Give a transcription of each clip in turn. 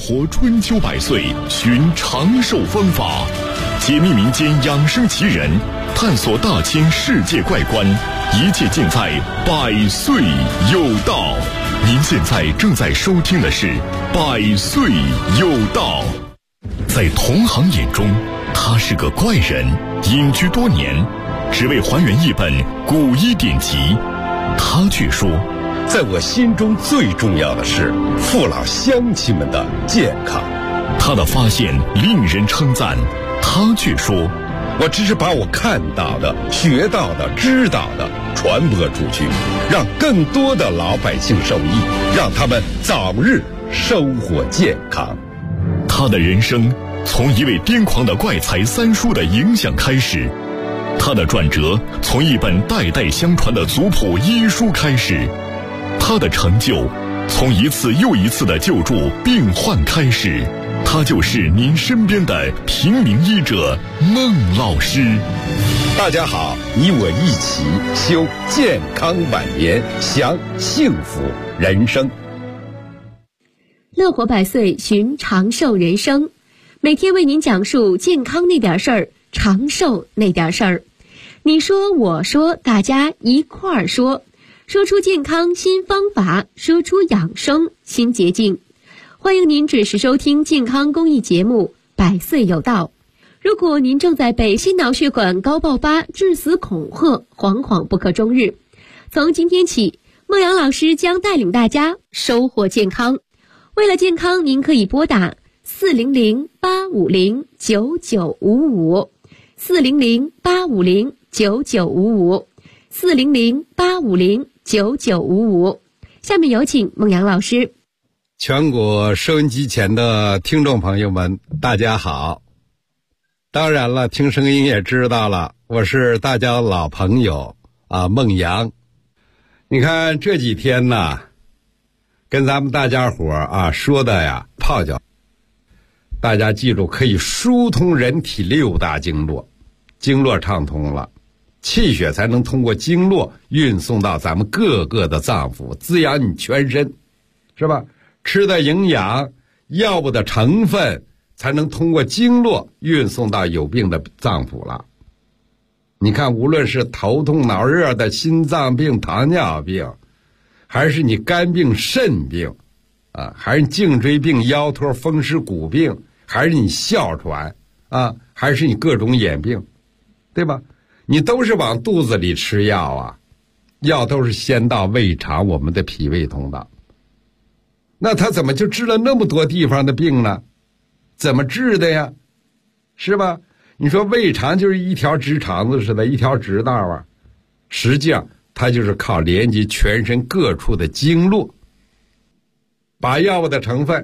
活春秋百岁，寻长寿方法，解密民间养生奇人，探索大千世界怪观，一切尽在百岁有道。您现在正在收听的是百岁有道。在同行眼中，他是个怪人，隐居多年，只为还原一本古医典籍。他却说， 在我心中最重要的是父老乡亲们的健康。 他的发现令人称赞，他却说， 我只是把我看到的、学到的、知道的传播出去，让更多的老百姓受益，让他们早日收获健康。 他的人生从一位癫狂的怪才三叔的影响开始，他的转折从一本代代相传的族谱医书开始，他的成就从一次又一次的救助病患开始。他就是您身边的平民医者孟老师。 大家好，你我一起修健康晚年，享幸福人生。 乐活百岁，寻长寿人生，每天为您讲述健康那点事儿，长寿那点事儿。你说我说，大家一块儿说，说出健康新方法，说出养生新捷径。欢迎您准时收听健康公益节目《百岁有道》。如果您正在被心脑血管高爆发致死恐吓，惶惶不可终日，从今天起，孟阳老师将带领大家收获健康。为了健康，您可以拨打400-850-9955 400-850-9955 400-850-9955。下面有请孟阳老师。 全国收音机前的听众朋友们，大家好。当然了，听声音也知道了，我是大家的老朋友孟阳。你看这几天呢，跟咱们大家伙说的呀，泡脚，大家记住，可以疏通人体六大经络，经络畅通了，气血才能通过经络运送到咱们各个的脏腑，滋养你全身，是吧？吃的营养，药物的成分才能通过经络运送到有病的脏腑了。你看，无论是头痛脑热的心脏病、糖尿病，还是你肝病、肾病还是颈椎病、腰托、风湿骨病，还是你哮喘还是你各种眼病，对吧？你都是往肚子里吃药药都是先到胃肠，我们的脾胃通道。那他怎么就治了那么多地方的病呢？怎么治的呀？是吧？你说胃肠就是一条直肠子似的，一条直道实际上它就是靠连接全身各处的经络，把药物的成分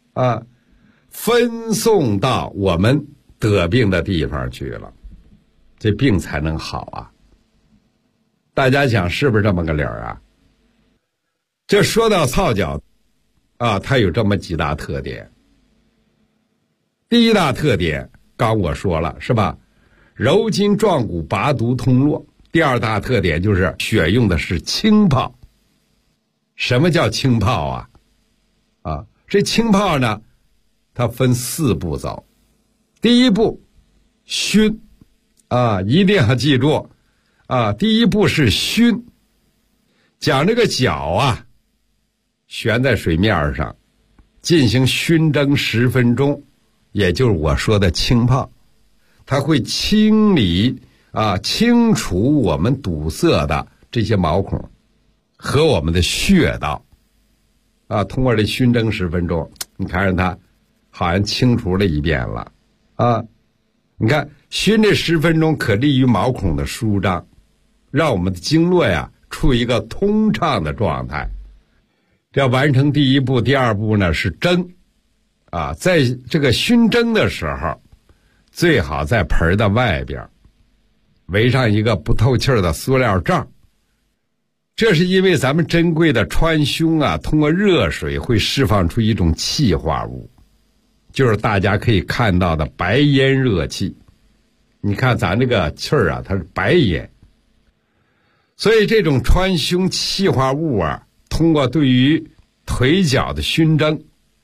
分送到我们得病的地方去了，这病才能好大家想是不是这么个理儿这说到泡脚它有这么几大特点。第一大特点刚我说了，是吧？柔筋壮骨，拔毒通络。第二大特点就是选用的是清泡。什么叫清泡这清泡呢，它分4步走。第一步熏一定要记住第一步是熏，将这个脚悬在水面上，进行熏蒸10分钟，也就是我说的清泡。它会清理清除我们堵塞的这些毛孔和我们的穴道通过这熏蒸10分钟，你看着它好像清除了一遍了你看熏这10分钟可利于毛孔的舒张，让我们的经络处于一个通畅的状态。这要完成第一步。第二步呢是蒸在这个熏蒸的时候，最好在盆的外边围上一个不透气的塑料罩。这是因为咱们珍贵的川芎通过热水会释放出一种气化物，就是大家可以看到的白烟热气。你看咱这个气儿它是白烟，所以这种川芎气化物通过对于腿脚的熏蒸，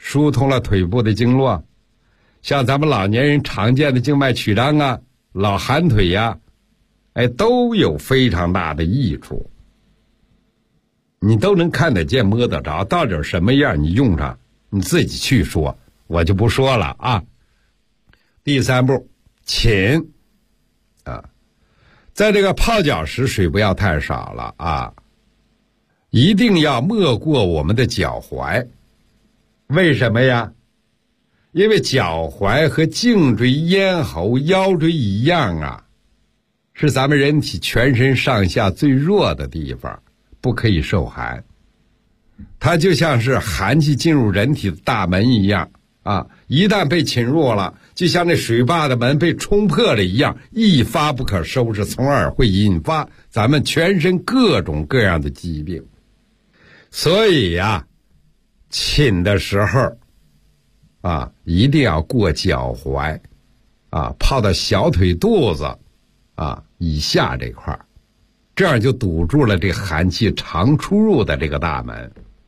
疏通了腿部的经络，像咱们老年人常见的静脉曲张啊、老寒腿呀，都有非常大的益处。你都能看得见摸得着，到底什么样你用上你自己去说，我就不说了啊。第3步，寝啊，在这个泡脚时水不要太少了啊，一定要没过我们的脚踝。为什么呀？因为脚踝和颈椎、咽喉、腰椎一样啊，是咱们人体全身上下最弱的地方，不可以受寒。它就像是寒气进入人体的大门一样啊，一旦被侵入了，就像那水坝的门被冲破了一样，一发不可收拾，从而会引发咱们全身各种各样的疾病。所以呀，寝的时候啊，一定要过脚踝啊，泡到小腿肚子啊以下这块，这样就堵住了这寒气常出入的这个大门。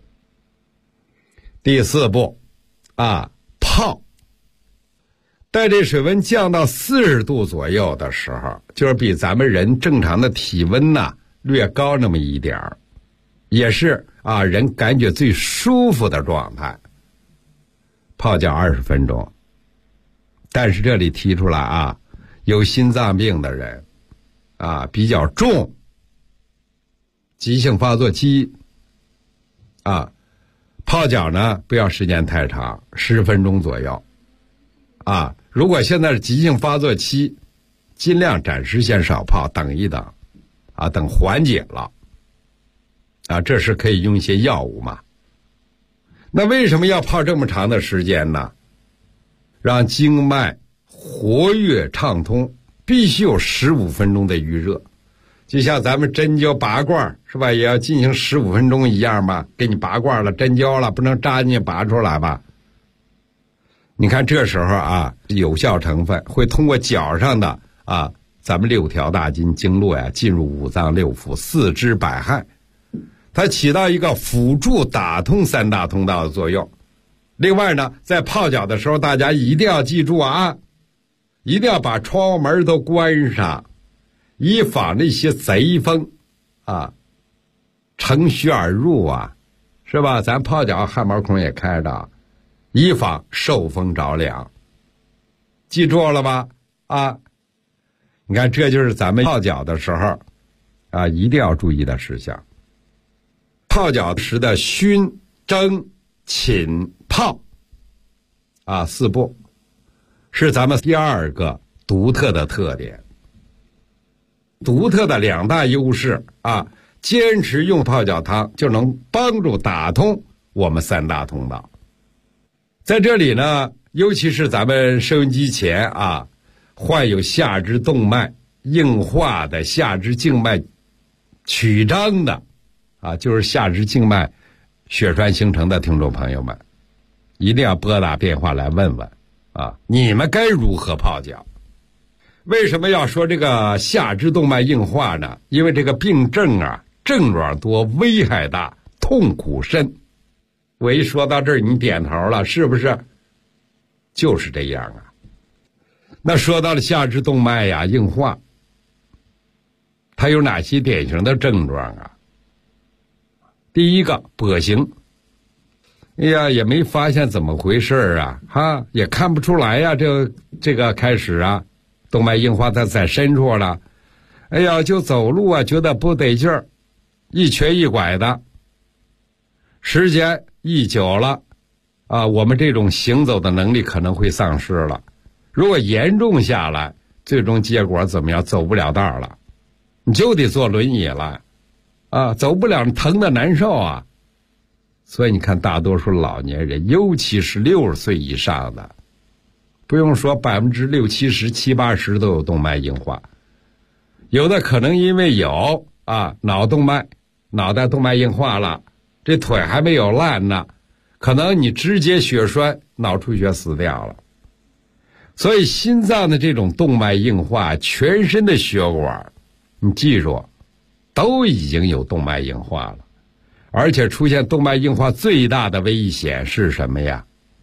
第4步啊，泡。待这水温降到40度左右的时候，就是比咱们人正常的体温略高那么一点儿，也是啊人感觉最舒服的状态。泡脚20分钟。但是这里提出来啊，有心脏病的人啊，比较重，急性发作期啊，泡脚呢不要时间太长，10分钟左右啊。如果现在是急性发作期，尽量暂时先少泡，等一等啊，等缓解了啊，这时可以用一些药物嘛。那为什么要泡这么长的时间呢？让经脉活跃畅通，必须有15分钟的预热，就像咱们针灸拔罐是吧，也要进行15分钟一样吧，给你拔罐了，针灸了，不能扎进去拔出来吧。你看这时候啊，有效成分会通过脚上的啊咱们6条大筋经络呀，进入五脏六腑、四肢百骸，它起到一个辅助打通3大通道的作用。另外呢，在泡脚的时候，大家一定要记住啊，一定要把窗户门都关上，以防那些贼风啊乘虚而入啊，是吧？咱泡脚汗毛孔也开着，以防受风着凉。记住了吧？啊，你看这就是咱们泡脚的时候啊一定要注意的事项。泡脚时的熏、蒸、寝、泡啊4步，是咱们第2个独特的特点。独特的2大优势啊，坚持用泡脚汤就能帮助打通我们3大通道。在这里呢，尤其是咱们收音机前啊，患有下肢动脉硬化的、下肢静脉曲张的啊，就是下肢静脉血栓形成的听众朋友们，一定要拨打电话来问问啊，你们该如何泡脚？为什么要说这个下肢动脉硬化呢？因为这个病症啊，症状多，危害大，痛苦深。我一说到这儿，你点头了，是不是？就是这样啊。那说到了下肢动脉呀硬化，它有哪些典型的症状啊？第一个，跛行。哎呀，也没发现怎么回事啊，哈，也看不出来呀，这个开始啊，动脉硬化它在深处了。哎呀，就走路啊，觉得不得劲儿，一瘸一拐的。时间一久了啊，我们这种行走的能力可能会丧失了。如果严重下来，最终结果怎么样？走不了道了，你就得坐轮椅了啊，走不了，疼的难受啊。所以你看，大多数老年人，尤其是60岁以上的，不用说60%、70%、70%-80%都有动脉硬化。有的可能因为有啊脑袋动脉硬化了，这腿还没有烂呢，可能你直接血栓、脑出血死掉了。所以心脏的这种动脉硬化，全身的血管，你记住，都已经有动脉硬化了。而且出现动脉硬化最大的危险是什么呀？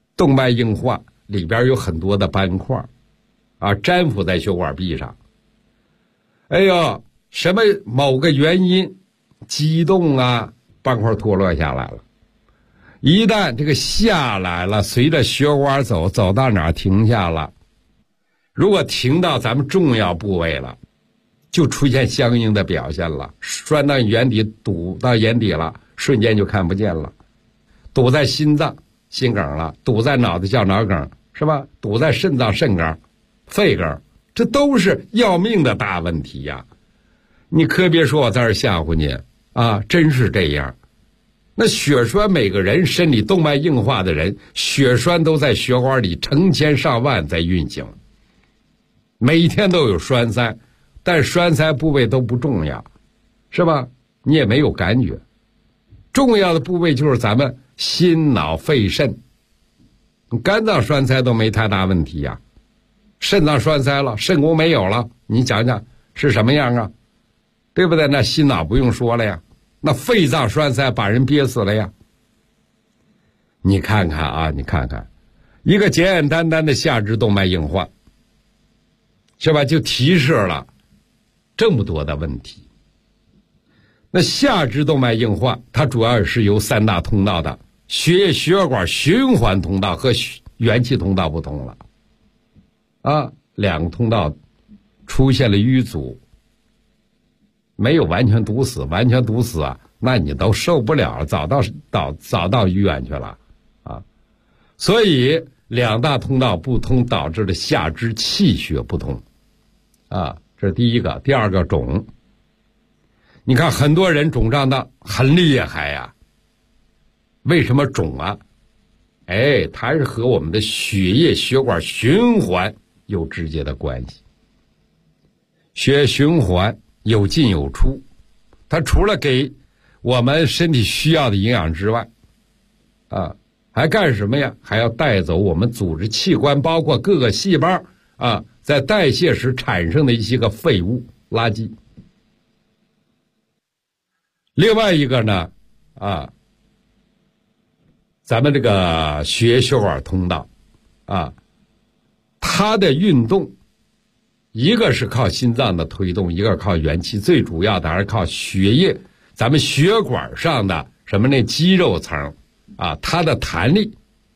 动脉硬化里边有很多的斑块啊，粘附在血管壁上。哎呦，什么某个原因激动啊，斑块脱落下来了。一旦这个下来了，随着血管走到哪儿停下了，如果停到咱们重要部位了，就出现相应的表现了，栓到眼底，堵到眼底了，瞬间就看不见了。堵在心脏，心梗了；堵在脑子，叫脑梗，是吧？堵在肾脏，肾梗、肺梗，这都是要命的大问题呀！你可别说我在这儿吓唬你啊，真是这样。那血栓，每个人身体动脉硬化的人，血栓都在血管里成千上万在运行，每天都有栓塞，但栓塞部位都不重要，是吧？你也没有感觉。重要的部位就是咱们心脑肺肾，肝脏栓塞都没太大问题呀，肾脏栓塞了，肾功没有了，你想想是什么样啊？对不对？那心脑不用说了呀，那肺脏栓塞把人憋死了呀。你看看啊，你看看，一个简简单单的下肢动脉硬化，是吧？就提示了这么多的问题。那下肢动脉硬化，它主要是由三大通道的血液血管循环通道和元气通道不同了啊，两个通道出现了淤阻，没有完全堵死，完全堵死啊，那你都受不了了，早到医院去了啊。所以两大通道不通，导致了下肢气血不通啊，这是第一个。第二个，肿。你看很多人肿胀的很厉害呀，为什么肿啊？哎，它是和我们的血液血管循环有直接的关系。血液循环有进有出，它除了给我们身体需要的营养之外，啊，还干什么呀？还要带走我们组织器官，包括各个细胞啊，在代谢时产生的一些个废物垃圾。另外一个呢，啊，咱们这个血液血管通道啊，它的运动，一个是靠心脏的推动，一个靠元气，最主要的还是靠血液，咱们血管上的什么那肌肉层啊，它的弹力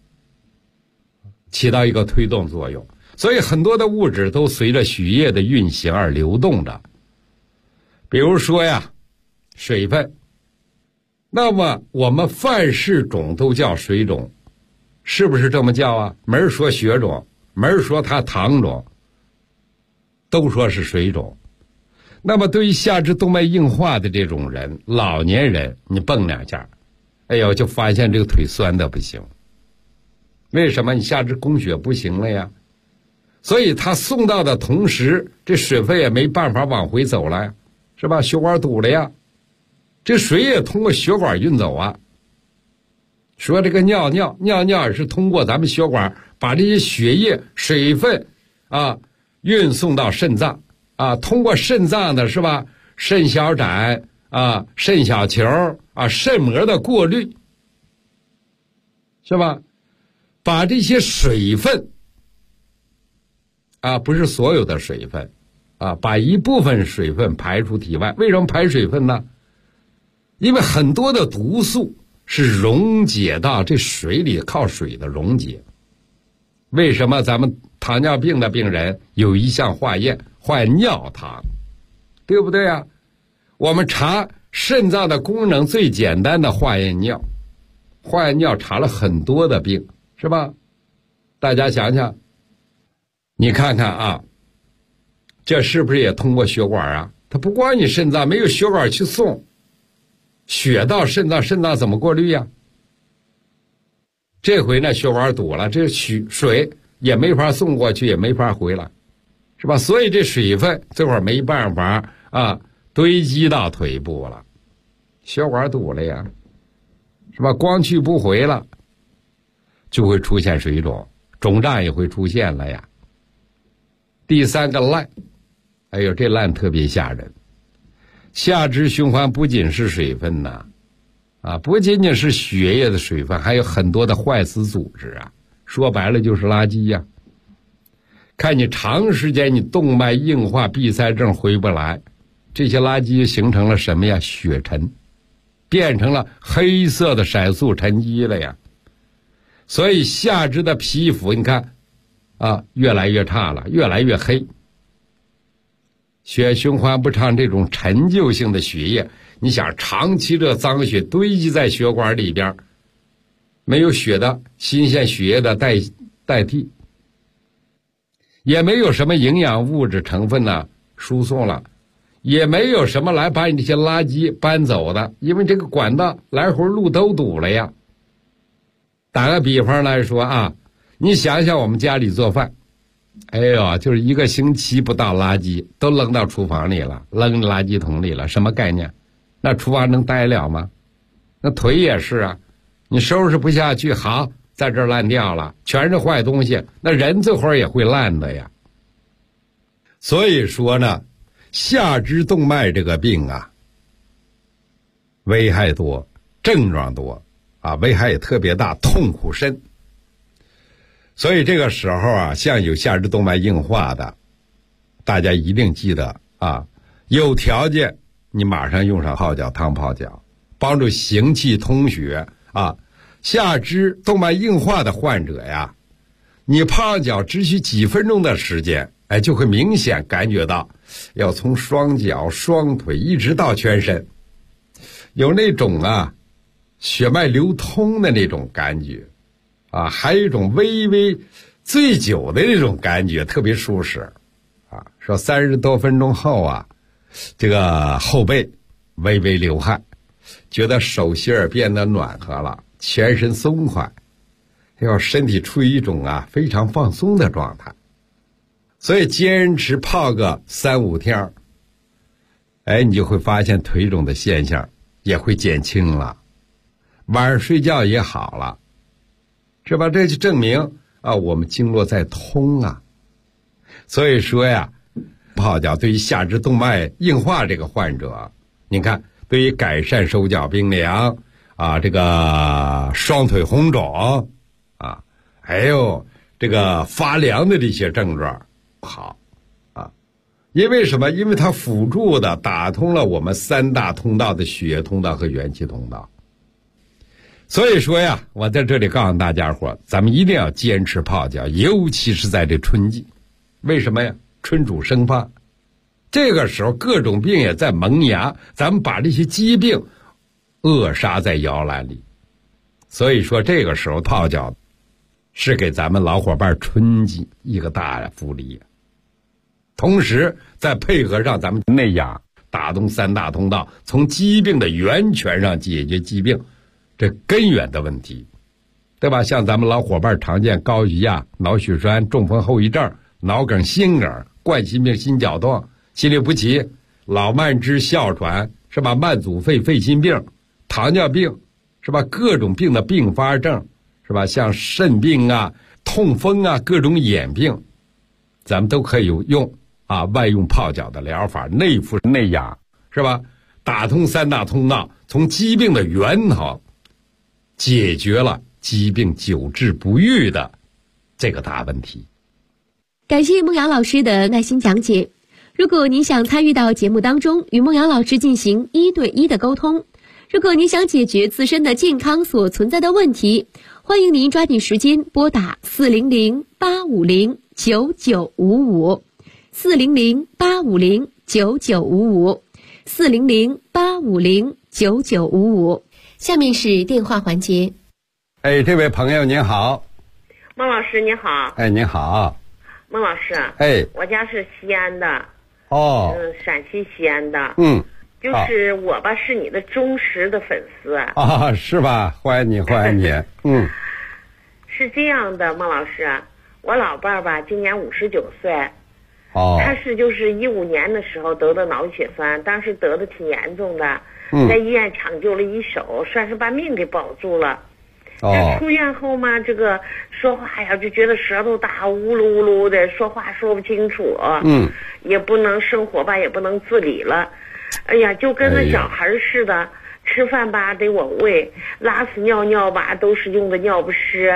起到一个推动作用，所以很多的物质都随着血液的运行而流动着。比如说呀，水分，那么我们凡是肿都叫水肿，是不是这么叫啊？没人说血肿，没人说它糖肿，都说是水肿。那么对于下肢动脉硬化的这种人，老年人，你蹦两下，哎呦，就发现这个腿酸的不行。为什么？你下肢供血不行了呀，所以他送到的同时，这水分也没办法往回走了呀，是吧？血管堵了呀，这水也通过血管运走啊。说这个尿尿也是通过咱们血管把这些血液水分啊运送到肾脏啊，通过肾脏的是吧，肾小胆啊、肾小球啊、肾膜的过滤，是吧？把这些水分啊，不是所有的水分啊，把一部分水分排出体外。为什么排水分呢？因为很多的毒素是溶解到这水里，靠水的溶解。为什么咱们糖尿病的病人有一项化验尿糖，对不对啊？我们查肾脏的功能最简单的化验尿，化验尿查了很多的病，是吧？大家想想，你看看啊，这是不是也通过血管啊？它不光你肾脏，没有血管去送血到肾脏，肾脏怎么过滤呀？这回呢，血管堵了，这水也没法送过去，也没法回来，是吧？所以这水分这会儿没办法啊堆积到腿部了，血管堵了呀，是吧？光去不回了，就会出现水肿，肿胀也会出现了呀。第三个烂，哎呦，这烂特别吓人。下肢循环不仅是水分呐，啊，不仅仅是血液的水分，还有很多的坏死组织啊， 说白了就是垃圾呀。看你长时间你动脉硬化闭塞症回不来，这些垃圾形成了什么呀？血沉，变成了黑色的色素沉积了呀。所以下肢的皮肤你看啊，越来越差了，越来越黑。血循环不畅，这种陈旧性的血液，你想长期这脏血堆积在血管里边，没有血的新鲜血液的代替，也没有什么营养物质成分呢输送了，也没有什么来把你这些垃圾搬走的，因为这个管道来回路都堵了呀。打个比方来说啊，你想想我们家里做饭，哎呦，就是一个星期不到，垃圾都扔到厨房里了，扔垃圾桶里了，什么概念？那厨房能待了吗？那腿也是啊，你收拾不下去，好，在这儿烂掉了，全是坏东西，那人这会儿也会烂的呀。所以说呢，下肢动脉这个病啊，危害多，症状多啊，危害也特别大，痛苦深。所以这个时候啊，像有下肢动脉硬化的，大家一定记得啊，有条件你马上用上泡脚汤泡脚，帮助行气通血啊。下肢动脉硬化的患者呀，你泡脚只需几分钟的时间，哎，就会明显感觉到要从双脚双腿一直到全身有那种啊血脉流通的那种感觉啊，还有一种微微醉酒的那种感觉，特别舒适啊。说30多分钟后啊，这个后背微微流汗，觉得手心儿变得暖和了，全身松快，要身体处于一种啊非常放松的状态。所以坚持泡个3-5天，哎，你就会发现腿肿的现象也会减轻了，晚上睡觉也好了，是吧？这就证明啊，我们经络在通啊。所以说呀，泡脚对于下肢动脉硬化这个患者，你看，对于改善手脚冰凉啊，这个双腿红肿啊，还有这个发凉的这些症状好啊。因为什么？因为它辅助的打通了我们3大通道的血液通道和元气通道。所以说呀，我在这里告诉大家伙，咱们一定要坚持泡脚，尤其是在这春季。为什么呀？春主生发，这个时候各种病也在萌芽，咱们把这些疾病扼杀在摇篮里。所以说这个时候泡脚是给咱们老伙伴春季一个大福利，同时再配合上咱们内养，打通3大通道，从疾病的源泉上解决疾病这根源的问题，对吧？像咱们老伙伴常见高血压、脑血栓、中风后遗症、脑梗、心梗、冠心病、心绞痛、心律不齐、老慢支、哮喘，是吧？慢阻肺、肺心病、糖尿病，是吧？各种病的并发症，是吧？像肾病啊、痛风啊，各种眼病，咱们都可以用啊外用泡脚的疗法，内服内养，是吧？打通3大通道，从疾病的源头解决了疾病久治不愈的这个大问题。 感谢孟瑶老师的耐心讲解。如果您想参与到节目当中，与孟瑶老师进行1对1的沟通，如果您想解决自身的健康所存在的问题，欢迎您抓紧时间拨打400-850-9955 400-850-9955 400-850-9955。下面是电话环节。 哎，这位朋友您好。 孟老师你好。 哎，您好。 孟老师， 哎， 我家是西安的。 哦。 陕西西安的。就是我吧，是你的忠实的粉丝。 啊，是吧？欢迎你，欢迎你。 是这样的，孟老师，我老伴儿吧，今年59岁。 哦。 他是就是15年的时候得的脑血栓，当时得的挺严重的，在医院抢救了一手，算是把命给保住了。这出院后嘛，这个说话呀，就觉得舌头大，呜噜呜噜的，说话说不清楚。也不能生活吧，也不能自理了。哎呀，就跟那小孩似的，吃饭吧得我喂，拉屎尿尿吧都是用的尿不湿，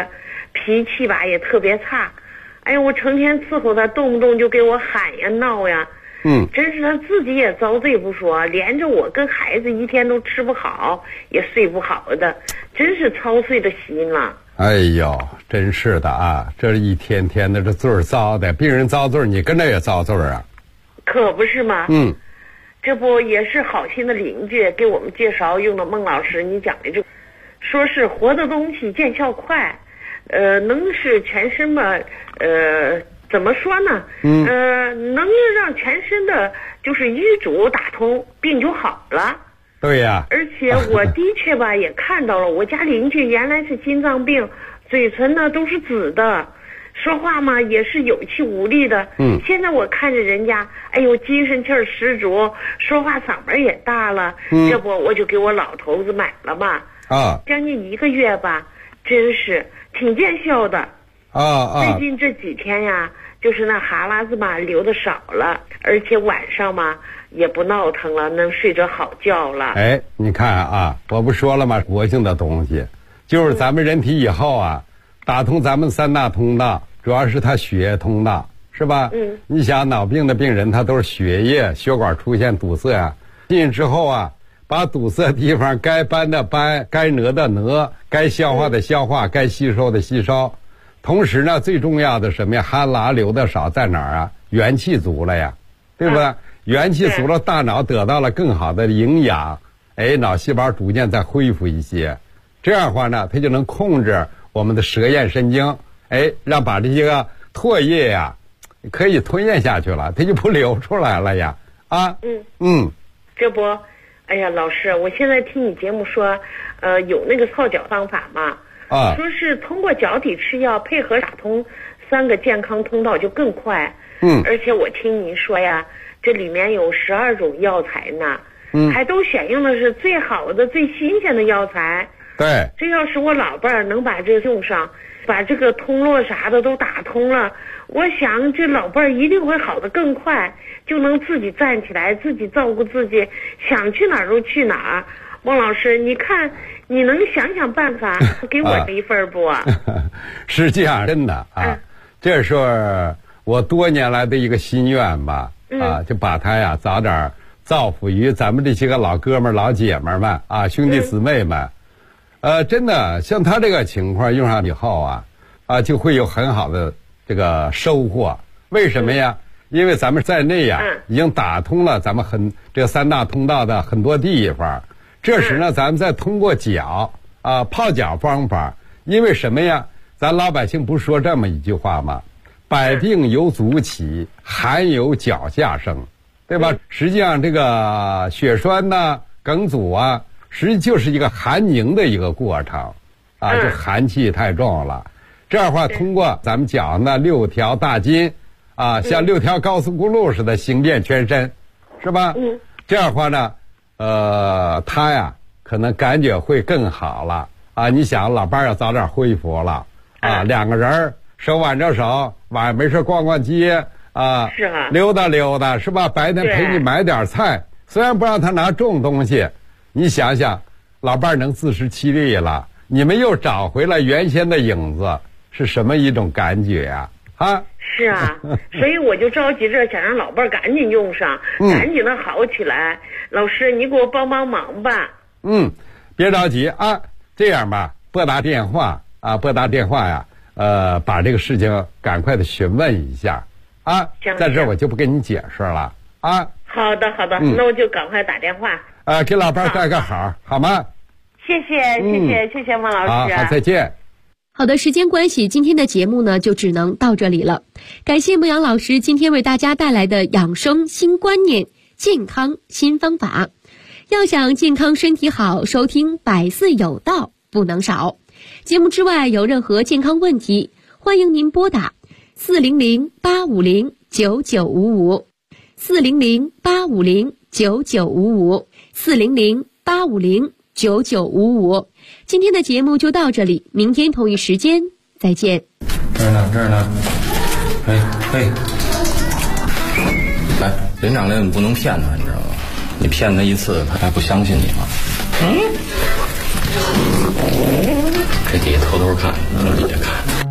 脾气吧也特别差。哎呀，我成天伺候他，动不动就给我喊呀闹呀。真是他自己也遭罪不说，连着我跟孩子一天都吃不好，也睡不好的，真是操碎了心了。 哎呦，真是的啊！这一天天的这罪儿遭的，病人遭罪，你跟着也遭罪啊？ 可不是吗？这不也是好心的邻居给我们介绍用的孟老师你讲的这，说是活的东西见效快，能使全身嘛，怎么说呢？能让全身的就是淤阻打通，病就好了。 对呀。 而且我的确吧也看到了，我家邻居原来是心脏病，嘴唇呢都是紫的，说话嘛也是有气无力的。现在我看着人家，哎呦精神气儿十足，说话嗓门也大了。这不我就给我老头子买了嘛。将近1个月吧，真是挺见效的。最近这几天呀，就是那哈喇子嘛流的少了，而且晚上嘛也不闹腾了，能睡着好觉了。 哎，你看啊，我不说了吗？活性的东西，就是咱们人体以后啊，打通咱们3大通道，主要是它血液通道，是吧？你想脑病的病人，他都是血液血管出现堵塞啊，进去之后啊，把堵塞的地方该搬的搬，该挪的挪，该消化的消化，该吸收的吸收。同时呢，最重要的什么呀？哈喇流的少在哪儿啊？元气足了呀，对不对？元气足了，大脑得到了更好的营养，脑细胞逐渐再恢复一些。这样的话呢，它就能控制我们的舌咽神经，让把这些个唾液呀，可以吞咽下去了，它就不流出来了呀。 这不，哎呀，老师，我现在听你节目说，有那个泡脚方法嘛？说是通过脚底吃药配合打通3个健康通道就更快。而且我听您说呀，这里面有12种药材呢，还都选用的是最好的最新鲜的药材。 对， 这要是我老伴儿能把这用上，把这个通络啥的都打通了，我想这老伴儿一定会好得更快，就能自己站起来，自己照顾自己，想去哪儿就去哪儿。孟老师，你看你能想想办法给我这一份不？ 实际上真的啊，这是我多年来的一个心愿吧。就把它呀早点造福于咱们这些个老哥们老姐们们啊，兄弟姊妹们。真的像他这个情况用上以后啊，就会有很好的这个收获。为什么呀？因为咱们在内呀已经打通了咱们这3大通道的很多地方。这时呢，咱们再通过脚泡脚方法，因为什么呀？咱老百姓不是说这么一句话吗？百病由足起，寒由脚下生，对吧？实际上这个血栓呐、梗阻啊，实际就是一个寒凝的一个过程就寒气太重了。这样的话，通过咱们脚那6条大筋像6条高速公路似的行遍全身，是吧？这样的话呢，他呀可能感觉会更好了你想老伴儿要早点恢复了2个人手挽着手，晚上没事逛逛街溜达溜达，是吧？白天陪你买点菜，虽然不让他拿重东西，你想想，老伴儿能自食其力了，你们又找回了原先的影子，是什么一种感觉呀？ 是啊，所以我就着急着想让老伴儿赶紧用上，赶紧的好起来。老师，你给我帮帮忙吧。 别着急这样吧，拨打电话呀，把这个事情赶快的询问一下在这我就不跟你解释了好的，那我就赶快打电话给老伴儿带个好吗？ 谢谢孟老师。 好，再见。 好的，时间关系，今天的节目呢就只能到这里了。感谢牧羊老师今天为大家带来的养生新观念、健康新方法。要想健康身体好，收听百岁有道不能少。节目之外有任何健康问题，欢迎您拨打400-850-9955 400-850-9955 400-850-9955。今天的节目就到这里，明天同一时间再见。 这儿呢，来，连长来，你不能骗他，你知道吗？你骗他一次，他还不相信你吗？这底下偷偷看，底下看。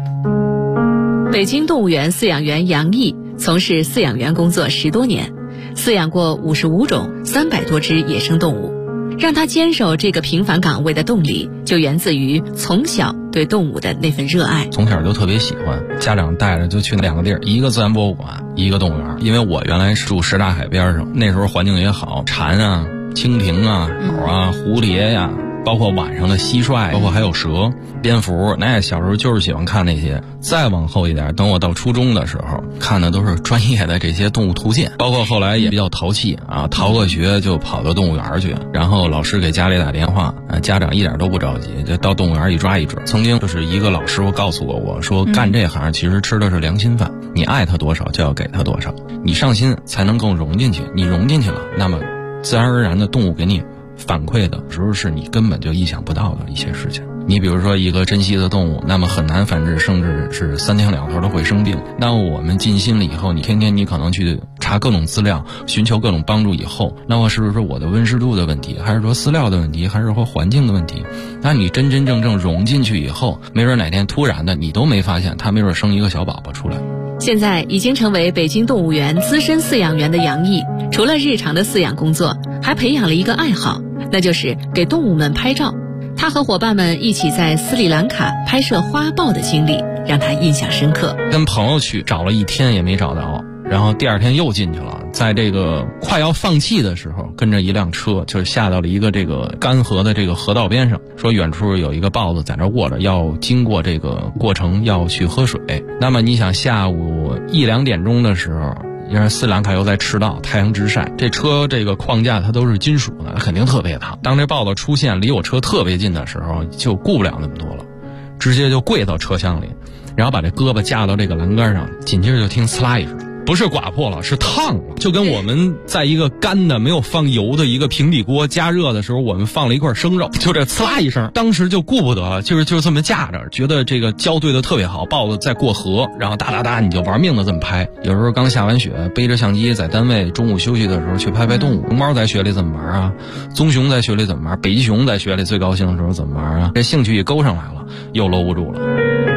北京动物园饲养员杨毅从事饲养员工作10多年，饲养过55种300多只野生动物。让他坚守这个平凡岗位的动力，就源自于从小对动物的那份热爱。 从小就特别喜欢，家长带着就去2个地儿，一个自然博物馆，一个动物园。因为我原来住什刹海边上，那时候环境也好，蝉啊、蜻蜓啊、鸟啊、蝴蝶呀，包括晚上的蟋蟀，包括还有蛇、蝙蝠，那小时候就是喜欢看那些。再往后一点，等我到初中的时候，看的都是专业的这些动物图鉴，包括后来也比较淘气啊，逃个学就跑到动物园去，然后老师给家里打电话，家长一点都不着急，就到动物园一抓一准。曾经就是一个老师傅告诉过我说，干这行其实吃的是良心饭，你爱他多少就要给他多少，你上心才能更融进去，你融进去了，那么自然而然的动物给你反馈的时候是你根本就意想不到的一些事情。你比如说一个珍稀的动物，那么很难繁殖，甚至是3天2头都会生病。那我们尽心了以后，你天天你可能去查各种资料，寻求各种帮助以后，那么是不是我的温湿度的问题，还是说饲料的问题，还是说环境的问题？那你真真正正融进去以后，没准哪天突然的你都没发现，它没准生一个小宝宝出来。 现在已经成为北京动物园资深饲养员的杨毅，除了日常的饲养工作，还培养了一个爱好，那就是给动物们拍照。他和伙伴们一起在斯里兰卡拍摄花豹的经历让他印象深刻。 跟朋友去找了1天也没找到，然后第2天又进去了，在这个快要放弃的时候，跟着一辆车就下到了一个这个干涸的这个河道边上，说远处有一个豹子在那卧着，要经过这个过程要去喝水。那么你想下午1、2点钟的时候，因为斯里兰卡又在赤道，太阳直晒，这车这个框架它都是金属的，肯定特别烫。当这豹子出现离我车特别近的时候，就顾不了那么多了，直接就跪到车厢里，然后把这胳膊架到这个栏杆上，紧接着就听呲啦一声，不是刮破了，是烫了，就跟我们在一个干的没有放油的一个平底锅加热的时候，我们放了一块生肉，就这呲啦一声，当时就顾不得了，就这么架着，觉得这个胶对的特别好，豹子在过河，然后哒哒哒你就玩命的这么拍。有时候刚下完雪，背着相机在单位中午休息的时候去拍拍动物，熊猫在雪里怎么玩啊，棕熊在雪里怎么玩，北极熊在雪里最高兴的时候怎么玩啊，这兴趣一勾上来了，又搂不住了。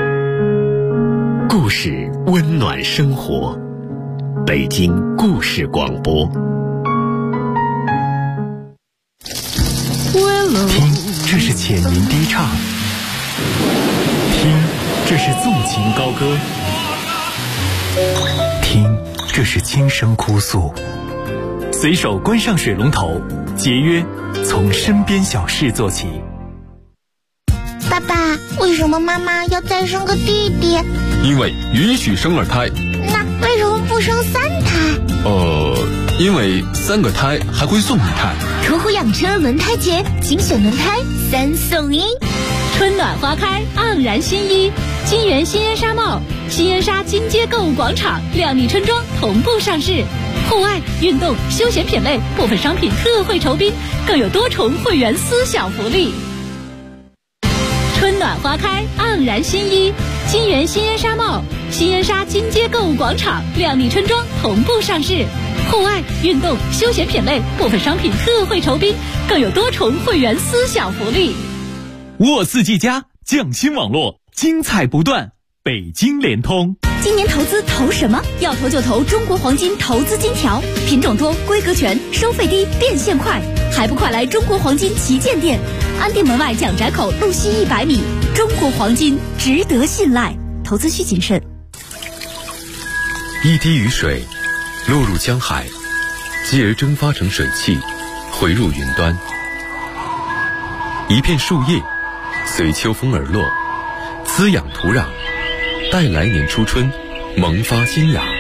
故事温暖生活，北京故事广播。听，这是浅吟低唱；听，这是纵情高歌；听，这是轻声哭诉。随手关上水龙头，节约从身边小事做起。 爸爸，为什么妈妈要再生个弟弟？ 因为允许生2胎。 那为什么不生3胎？ 因为3个胎还会送1胎。 途虎养车轮胎节，精选轮胎3送1。 春暖花开，盎然新衣。金源新烟纱帽、新烟纱金街购物广场、靓丽春装同步上市。户外、运动、休闲品类部分商品特惠酬宾，更有多重会员私享福利。春暖花开，盎然新衣。金源新烟纱帽、新烟纱金街购物广场、靓丽春装同步上市。户外、运动、休闲品类部分商品特惠酬宾，更有多重会员私享福利。 沃四 G 加匠心网络，精彩不断。北京联通。 今年投资投什么？要投就投中国黄金投资金条，品种多，规格全，收费低，变现快，还不快来中国黄金旗舰店，安定门外蒋宅口路西100米。中国黄金值得信赖，投资需谨慎。 一滴雨水落入江海，继而蒸发成水汽，回入云端。一片树叶随秋风而落，滋养土壤，待来年初春萌发新芽。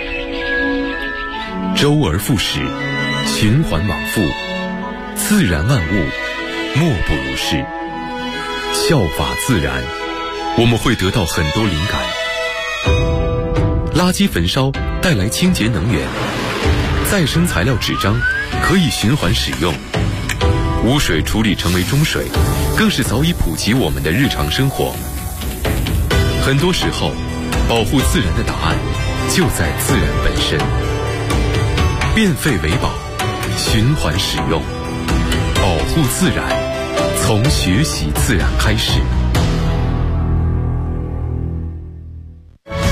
周而复始，循环往复，自然万物莫不如是。效法自然，我们会得到很多灵感。垃圾焚烧带来清洁能源，再生材料纸张可以循环使用，污水处理成为中水，更是早已普及我们的日常生活。很多时候，保护自然的答案就在自然本身。变废为宝，循环使用，保护自然，从学习自然开始。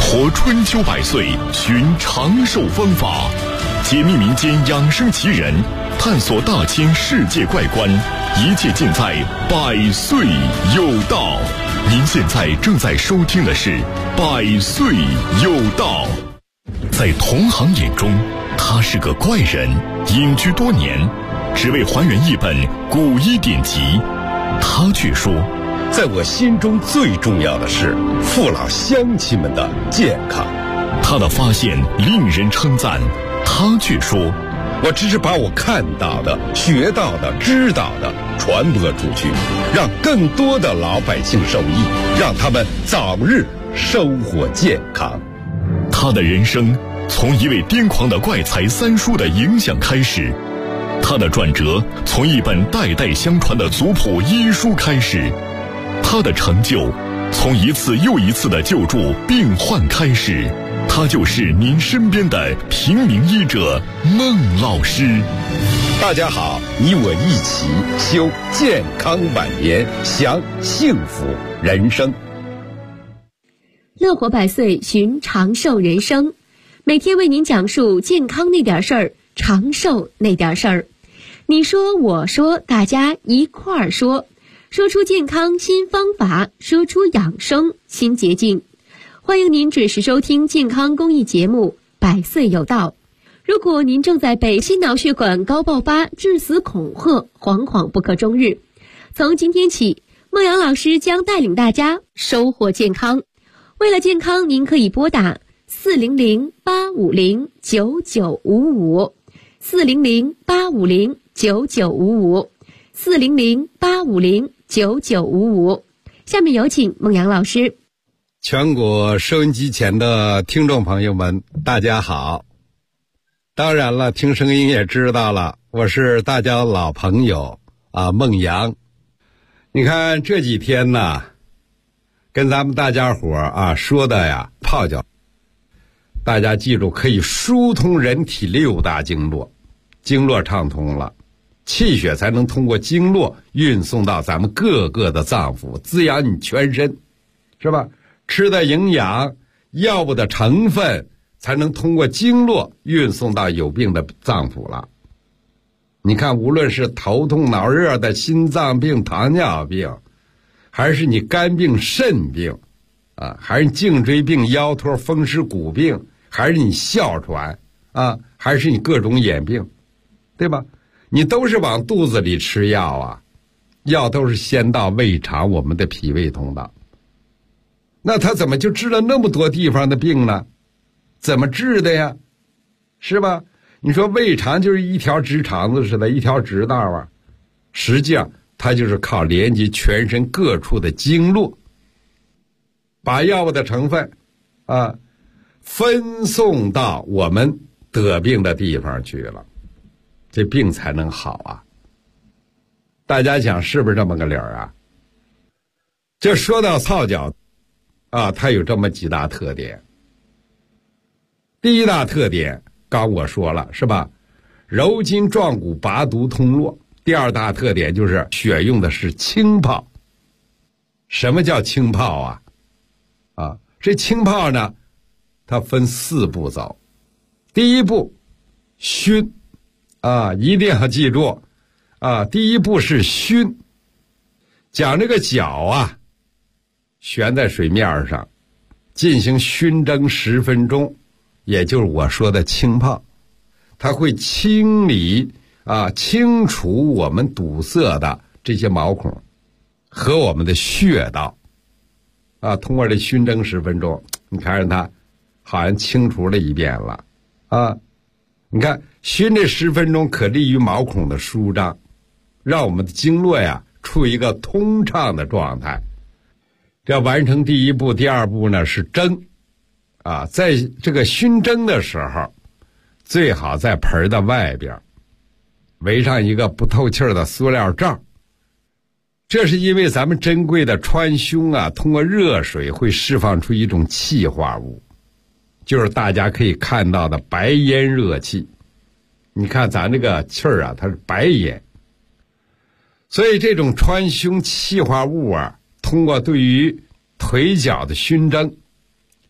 活春秋百岁，寻长寿方法，解密民间养生奇人，探索大千世界怪观，一切尽在百岁有道。您现在正在收听的是百岁有道。在同行眼中，他是个怪人，隐居多年，只为还原一本古医典籍。他却说， 在我心中最重要的是父老乡亲们的健康。 他的发现令人称赞，他却说， 我只是把我看到的、学到的、知道的传播出去，让更多的老百姓受益，让他们早日收获健康。 他的人生从一位癫狂的怪才三叔的影响开始，他的转折从一本代代相传的族谱医书开始，他的成就从一次又一次的救助病患开始。他就是您身边的平民医者孟老师。 大家好，你我一起修健康晚年，享幸福人生。 乐活百岁，寻长寿人生，每天为您讲述健康那点事儿，长寿那点事儿。你说我说，大家一块儿说，说出健康新方法，说出养生新捷径。欢迎您准时收听健康公益节目《百岁有道》。如果您正在被心脑血管高爆发致死恐吓，惶惶不可终日，从今天起，孟阳老师将带领大家收获健康。为了健康，您可以拨打400-850-9955 400-850-9955 400-850-9955。下面有请孟阳老师。 全国收音机前的听众朋友们，大家好。当然了，听声音也知道了，我是大家的老朋友孟阳。你看这几天呢，跟咱们大家伙说的呀，泡脚，大家记住，可以疏通人体6大经络，经络畅通了，气血才能通过经络运送到咱们各个的脏腑，滋养你全身，是吧？吃的营养，药物的成分才能通过经络运送到有病的脏腑了。你看，无论是头痛脑热的心脏病、糖尿病，还是你肝病、肾病还是颈椎病、腰托、风湿骨病，还是你哮喘还是你各种眼病，对吧？你都是往肚子里吃药药都是先到胃肠，我们的脾胃通道。那他怎么就治了那么多地方的病呢？怎么治的呀？是吧？你说胃肠就是一条直肠子似的，一条直道实际上它就是靠连接全身各处的经络，把药物的成分分送到我们得病的地方去了，这病才能好大家想是不是这么个理儿这说到泡脚它有这么几大特点。第一大特点刚我说了，是吧？柔筋壮骨，拔毒通络。第二大特点就是选用的是清泡。什么叫清泡这清泡呢，它分4步走。第一步熏一定要记住第一步是熏，将这个脚悬在水面上，进行熏蒸10分钟，也就是我说的清泡。它会清理清除我们堵塞的这些毛孔和我们的穴道通过这熏蒸10分钟，你看着它好像清除了一遍了你看熏这10分钟可利于毛孔的舒张，让我们的经络处于一个通畅的状态。这要完成第一步。第二步呢是蒸在这个熏蒸的时候，最好在盆的外边围上一个不透气的塑料罩。这是因为咱们珍贵的川芎通过热水会释放出一种气化物，就是大家可以看到的白烟热气。你看咱这个气儿它是白烟，所以这种川芎气化物通过对于腿脚的熏蒸，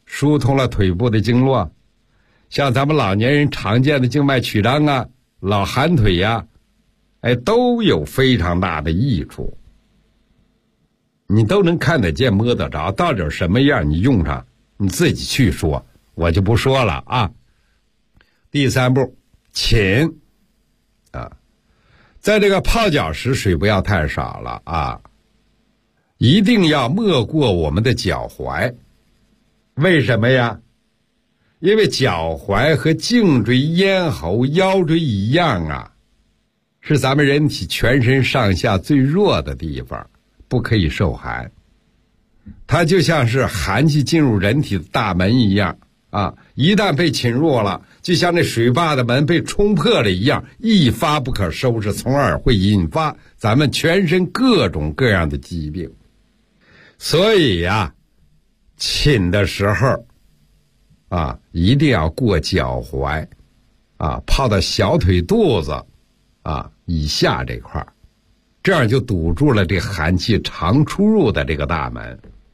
疏通了腿部的经络，像咱们老年人常见的静脉曲张啊、老寒腿呀，都有非常大的益处。你都能看得见摸得着，到底什么样你用上你自己去说，我就不说了啊。第3步，寝啊，在这个泡脚时水不要太少了啊，一定要没过我们的脚踝。为什么呀？因为脚踝和颈椎、咽喉、腰椎一样啊，是咱们人体全身上下最弱的地方，不可以受寒。它就像是寒气进入人体的大门一样啊，一旦被侵入了，就像那水坝的门被冲破了一样，一发不可收拾，从而会引发咱们全身各种各样的疾病。所以呀，寝的时候啊，一定要过脚踝啊，泡到小腿肚子啊以下这块，这样就堵住了这寒气常出入的这个大门。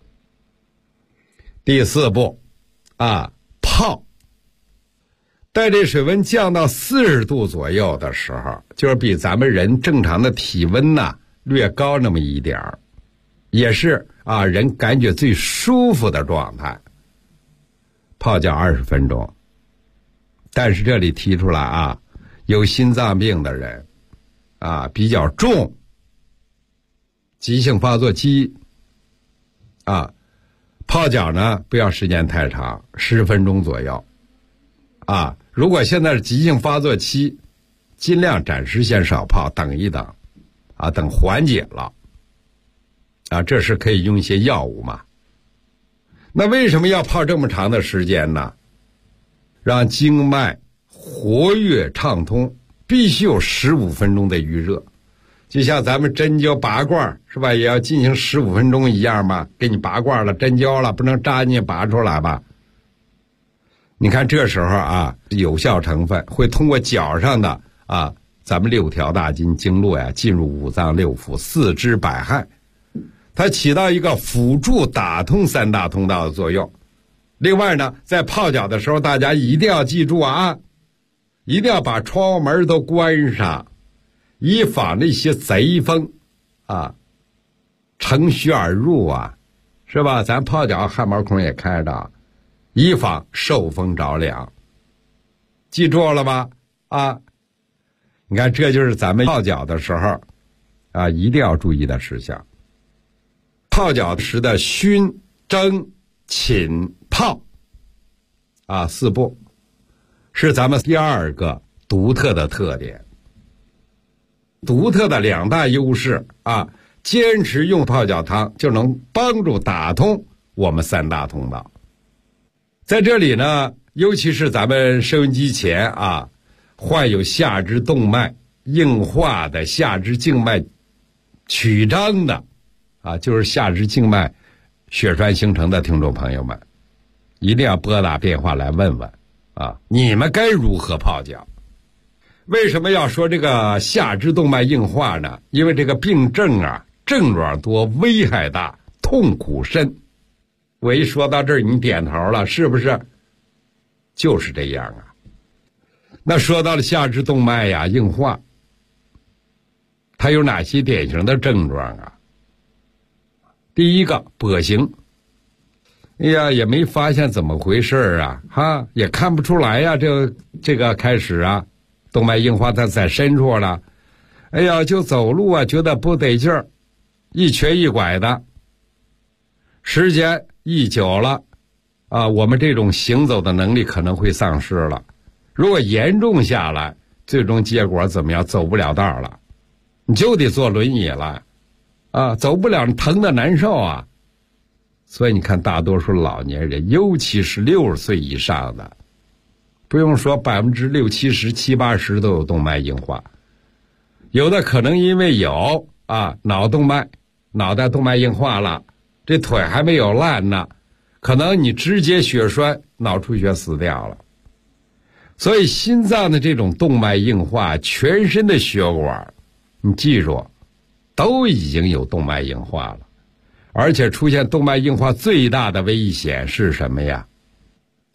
第4步啊，泡。待这水温降到40度左右的时候，就是比咱们人正常的体温呢略高那么一点儿，也是啊人感觉最舒服的状态。泡脚20分钟。但是这里提出来啊，有心脏病的人啊比较重，急性发作期啊，泡脚呢不要时间太长，10分钟左右啊。如果现在是急性发作期，尽量暂时先少泡，等一等啊，等缓解了啊，这时可以用一些药物嘛。那为什么要泡这么长的时间呢？让经脉活跃畅通，必须有15分钟的预热，就像咱们针灸拔罐是吧，也要进行15分钟一样嘛，给你拔罐了，针灸了，不能扎进去拔出来吧。你看这时候啊，有效成分会通过脚上的啊咱们6条大筋经络呀，进入五脏六腑、四肢百骸，它起到一个辅助打通3大通道的作用。另外呢，在泡脚的时候，大家一定要记住啊，一定要把窗户门都关上，以防那些贼风啊乘虚而入啊，是吧？咱泡脚汗毛孔也开着，以防受风着凉。记住了吧？啊，你看这就是咱们泡脚的时候啊一定要注意的事项。泡脚时的熏、蒸、浸、泡啊4步，是咱们第2个独特的特点。独特的2大优势啊，坚持用泡脚汤就能帮助打通我们3大通道。在这里呢，尤其是咱们收音机前啊，患有下肢动脉硬化的、下肢静脉曲张的啊，就是下肢静脉血栓形成的听众朋友们，一定要拨打电话来问问啊，你们该如何泡脚？为什么要说这个下肢动脉硬化呢？因为这个病症啊，症状多，危害大，痛苦深。我一说到这儿，你点头了，是不是？就是这样啊。那说到了下肢动脉呀硬化，它有哪些典型的症状啊？第一个，跛行。哎呀，也没发现怎么回事啊，哈，也看不出来呀，这个开始啊，动脉硬化它在深处了。哎呀，就走路啊，觉得不得劲儿，一瘸一拐的。时间一久了啊，我们这种行走的能力可能会丧失了。如果严重下来，最终结果怎么样？走不了道了，你就得坐轮椅了啊，走不了，疼的难受啊。所以你看，大多数老年人，尤其是60岁以上的，不用说60%、70%、70%、80%都有动脉硬化。有的可能因为有啊脑袋动脉硬化了，这腿还没有烂呢，可能你直接血栓、脑出血死掉了。所以心脏的这种动脉硬化，全身的血管，你记住，都已经有动脉硬化了。而且出现动脉硬化最大的危险是什么呀？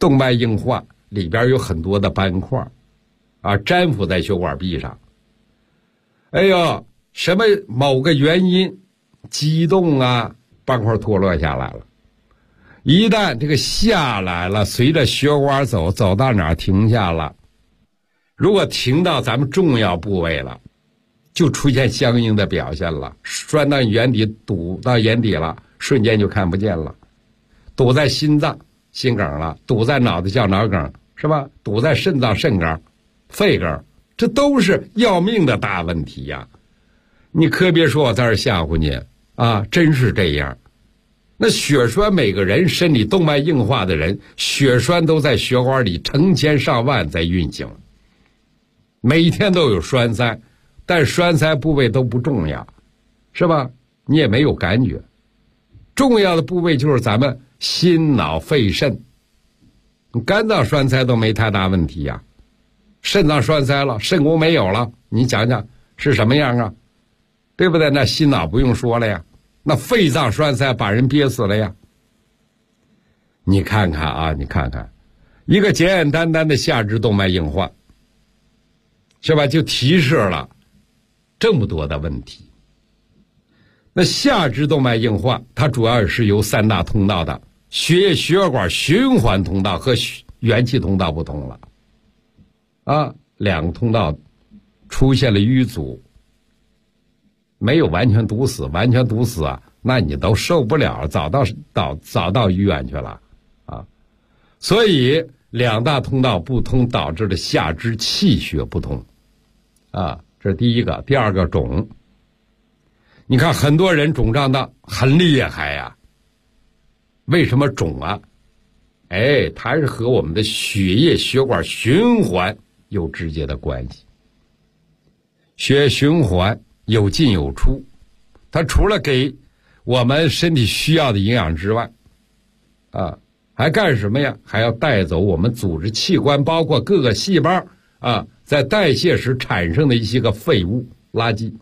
动脉硬化里边有很多的斑块啊，粘附在血管壁上。哎呦，什么某个原因激动啊，斑块脱落下来了。一旦这个下来了，随着血管走到哪儿停下了，如果停到咱们重要部位了，就出现相应的表现了，栓到眼底，堵到眼底了，瞬间就看不见了。堵在心脏心梗了，堵在脑袋叫脑梗，是吧？堵在肾脏肾梗、肺梗，这都是要命的大问题呀！你可别说我在这吓唬你啊，真是这样。那血栓，每个人身体动脉硬化的人，血栓都在血管里成千上万在运行，每一天都有栓塞，但栓塞部位都不重要，是吧？你也没有感觉。重要的部位就是咱们心脑肺肾，肝脏栓塞都没太大问题呀，肾脏栓塞了，肾功没有了，你想想是什么样啊？对不对？那心脑不用说了呀，那肺脏栓塞把人憋死了呀。你看看啊，你看看，一个简简单单的下肢动脉硬化，是吧？就提示了这么多的问题。那下肢动脉硬化，它主要是由三大通道的血液血管循环通道和元气通道不同了，啊，两个通道出现了淤阻，没有完全堵死，完全堵死啊，那你都受不了，早到医院去了啊。所以两大通道不通导致的下肢气血不通啊，这是第一个。第二个，肿。你看很多人肿胀的很厉害呀，为什么肿啊？哎，它是和我们的血液血管循环有直接的关系。血液循环有进有出，它除了给我们身体需要的营养之外，啊，还干什么呀？还要带走我们组织器官，包括各个细胞啊，在代谢时产生的一些个废物垃圾。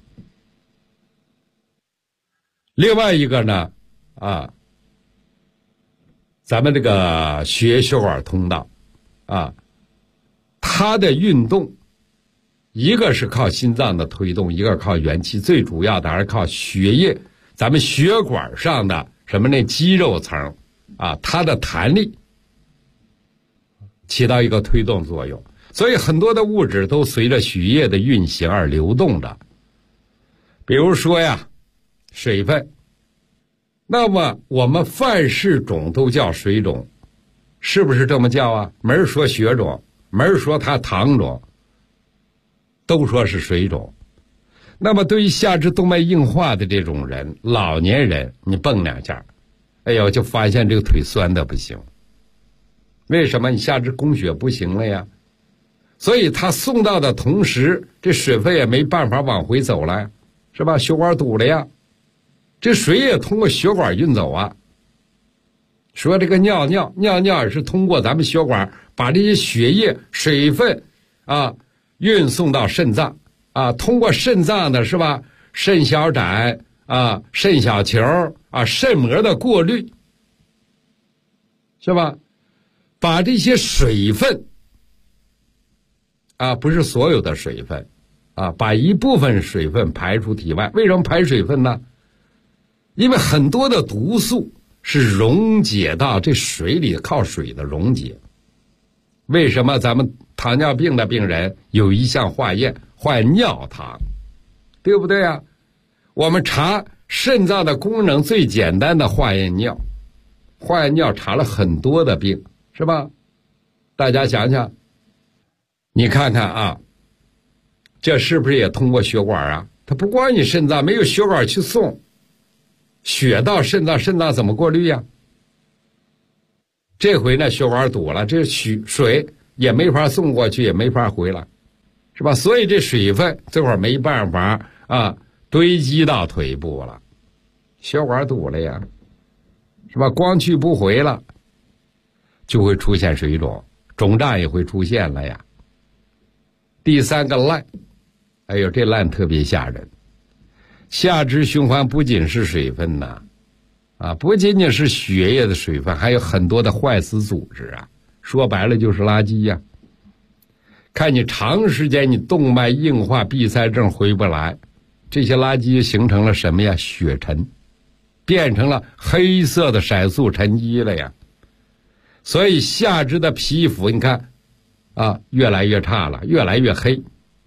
另外一个呢，啊，咱们这个血液血管通道，啊，它的运动，一个是靠心脏的推动，一个靠元气，最主要的还是靠血液，咱们血管上的什么那肌肉层，啊，它的弹力起到一个推动作用，所以很多的物质都随着血液的运行而流动的。比如说呀，水分，那么我们凡是肿都叫水肿，是不是这么叫啊？没人说血肿，没人说它糖肿，都说是水肿。那么对于下肢动脉硬化的这种人，老年人，你蹦两下，哎呦，就发现这个腿酸的不行。为什么？你下肢供血不行了呀，所以他送到的同时，这水分也没办法往回走了，是吧？血管堵了呀，这水也通过血管运走啊。说这个尿尿也是通过咱们血管把这些血液水分啊运送到肾脏啊，通过肾脏的是吧，肾小胆啊、肾小球啊、肾膜的过滤，是吧？把这些水分啊，不是所有的水分啊，把一部分水分排出体外。为什么排水分呢？因为很多的毒素是溶解到这水里，靠水的溶解。为什么咱们糖尿病的病人有一项化验尿糖，对不对啊？我们查肾脏的功能最简单的化验尿，化验尿查了很多的病，是吧？大家想想，你看看啊，这是不是也通过血管啊？它不光你肾脏，没有血管去送血到肾脏，肾脏怎么过滤呀？这回呢，血管堵了，这水也没法送过去，也没法回来，是吧？所以这水分这会儿没办法啊堆积到腿部了，血管堵了呀，是吧？光去不回了，就会出现水肿，肿胀也会出现了呀。第三个烂，哎呦，这烂特别吓人。下肢循环不仅是水分呐，啊，不仅仅是血液的水分，还有很多的坏死组织啊， 说白了就是垃圾呀。看你长时间你动脉硬化闭塞症回不来，这些垃圾形成了什么呀？血沉，变成了黑色的色素沉积了呀。所以下肢的皮肤你看啊，越来越差了，越来越黑。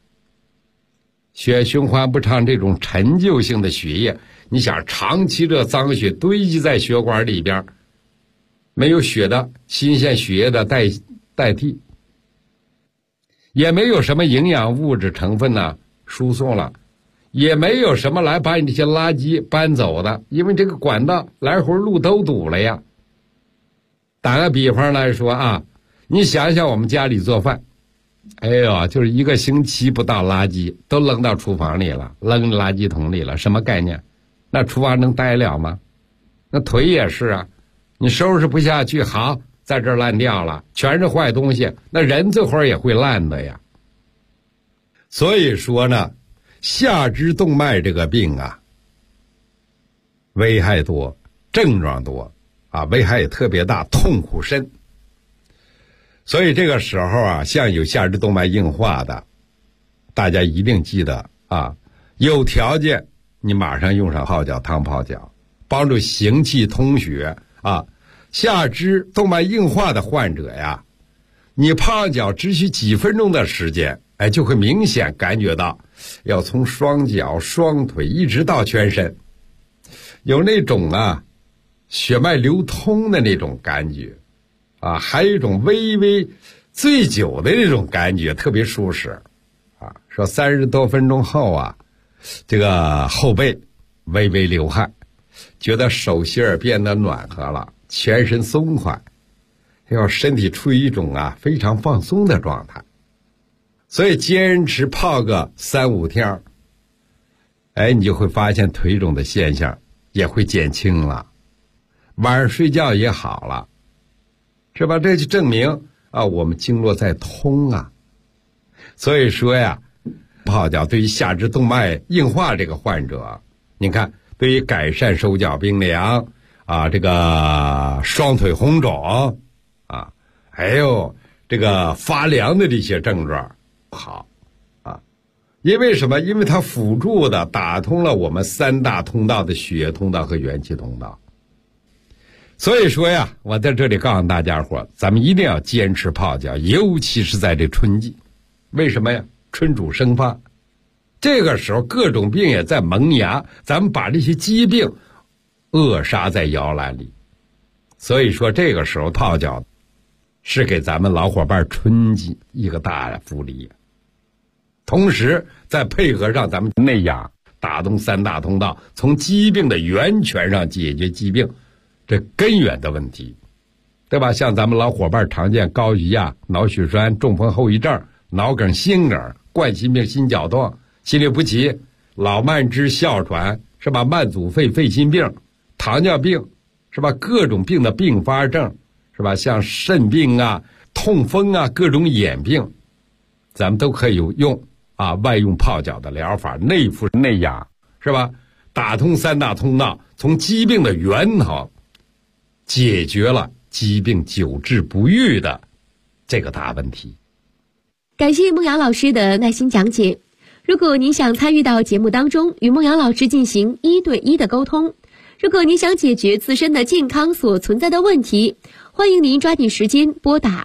血循环不畅，这种陈旧性的血液，你想长期这脏血堆积在血管里边，没有血的新鲜血液的代替，也没有什么营养物质成分呢输送了，也没有什么来把你这些垃圾搬走的，因为这个管道来回路都堵了呀。打个比方来说啊，你想想我们家里做饭，哎呦，就是一个星期不到，垃圾都扔到厨房里了，扔垃圾桶里了，什么概念？那厨房能待了吗？那腿也是啊，你收拾不下去，好，在这儿烂掉了，全是坏东西，那人这会儿也会烂的呀。所以说呢，下肢动脉这个病啊，危害多，症状多啊，危害也特别大，痛苦深。所以这个时候啊，像有下肢动脉硬化的，大家一定记得啊，有条件你马上用上泡脚汤泡脚，帮助行气通血啊。下肢动脉硬化的患者呀，你泡脚只需几分钟的时间，哎，就会明显感觉到要从双脚双腿一直到全身有那种啊血脉流通的那种感觉啊，还有一种微微醉酒的那种感觉，特别舒适啊。说30多分钟后啊，这个后背微微流汗，觉得手心儿变得暖和了，全身松快，要身体处于一种啊非常放松的状态。所以坚持泡个3-5天，哎，你就会发现腿肿的现象也会减轻了，晚上睡觉也好了，是吧？这就证明啊，我们经络在通啊。所以说呀，泡脚对于下肢动脉硬化这个患者，你看对于改善手脚冰凉啊，这个双腿红肿啊，还有这个发凉的这些症状好啊。因为什么？因为它辅助的打通了我们3大通道的血液通道和元气通道。所以说呀，我在这里告诉大家伙，咱们一定要坚持泡脚，尤其是在这春季。为什么呀？春主生发，这个时候各种病也在萌芽，咱们把这些疾病扼杀在摇篮里。所以说这个时候泡脚是给咱们老伙伴春季一个大福利，同时再配合上咱们内养，打通3大通道，从疾病的源泉上解决疾病这根源的问题，对吧？像咱们老伙伴常见高血压、脑血栓、中风后遗症、脑梗、心梗、冠心病、心绞痛、心律不齐、老慢支、哮喘，是吧？慢阻肺、肺心病、糖尿病，是吧？各种病的并发症，是吧？像肾病啊、痛风啊，各种眼病，咱们都可以用啊外用泡脚的疗法，内服内养，是吧？打通3大通道，从疾病的源头解决了疾病久治不愈的这个大问题。 感谢孟瑶老师的耐心讲解。如果您想参与到节目当中，与孟瑶老师进行1对1的沟通，如果您想解决自身的健康所存在的问题，欢迎您抓紧时间拨打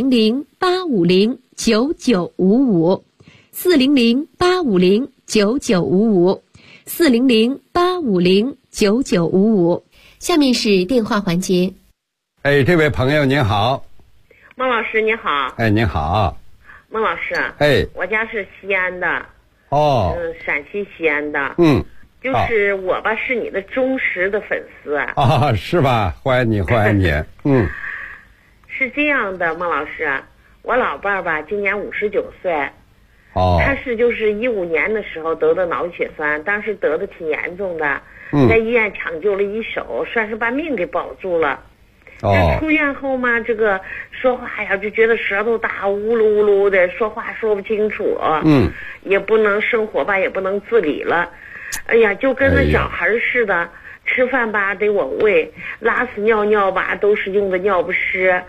400-850-9955 400-850-9955 400-850-9955。下面是电话环节。 哎，这位朋友您好。 孟老师你好。 哎，您好。 孟老师。 哎， 我家是西安的。 哦。 陕西西安的。 嗯。 就是我吧，是你的忠实的粉丝啊。 哦，是吧？欢迎你，欢迎你。嗯。 是这样的，孟老师，我老伴儿吧，今年59岁。 哦。 他是就是15年的时候得的脑血栓，当时得的挺严重的。在医院抢救了一手，算是把命给保住了。这出院后嘛，这个说话呀，就觉得舌头大，呜噜呜噜的，说话说不清楚。也不能生活吧，也不能自理了。哎呀，就跟那小孩似的，吃饭吧得我喂，拉屎尿尿吧都是用的尿不湿，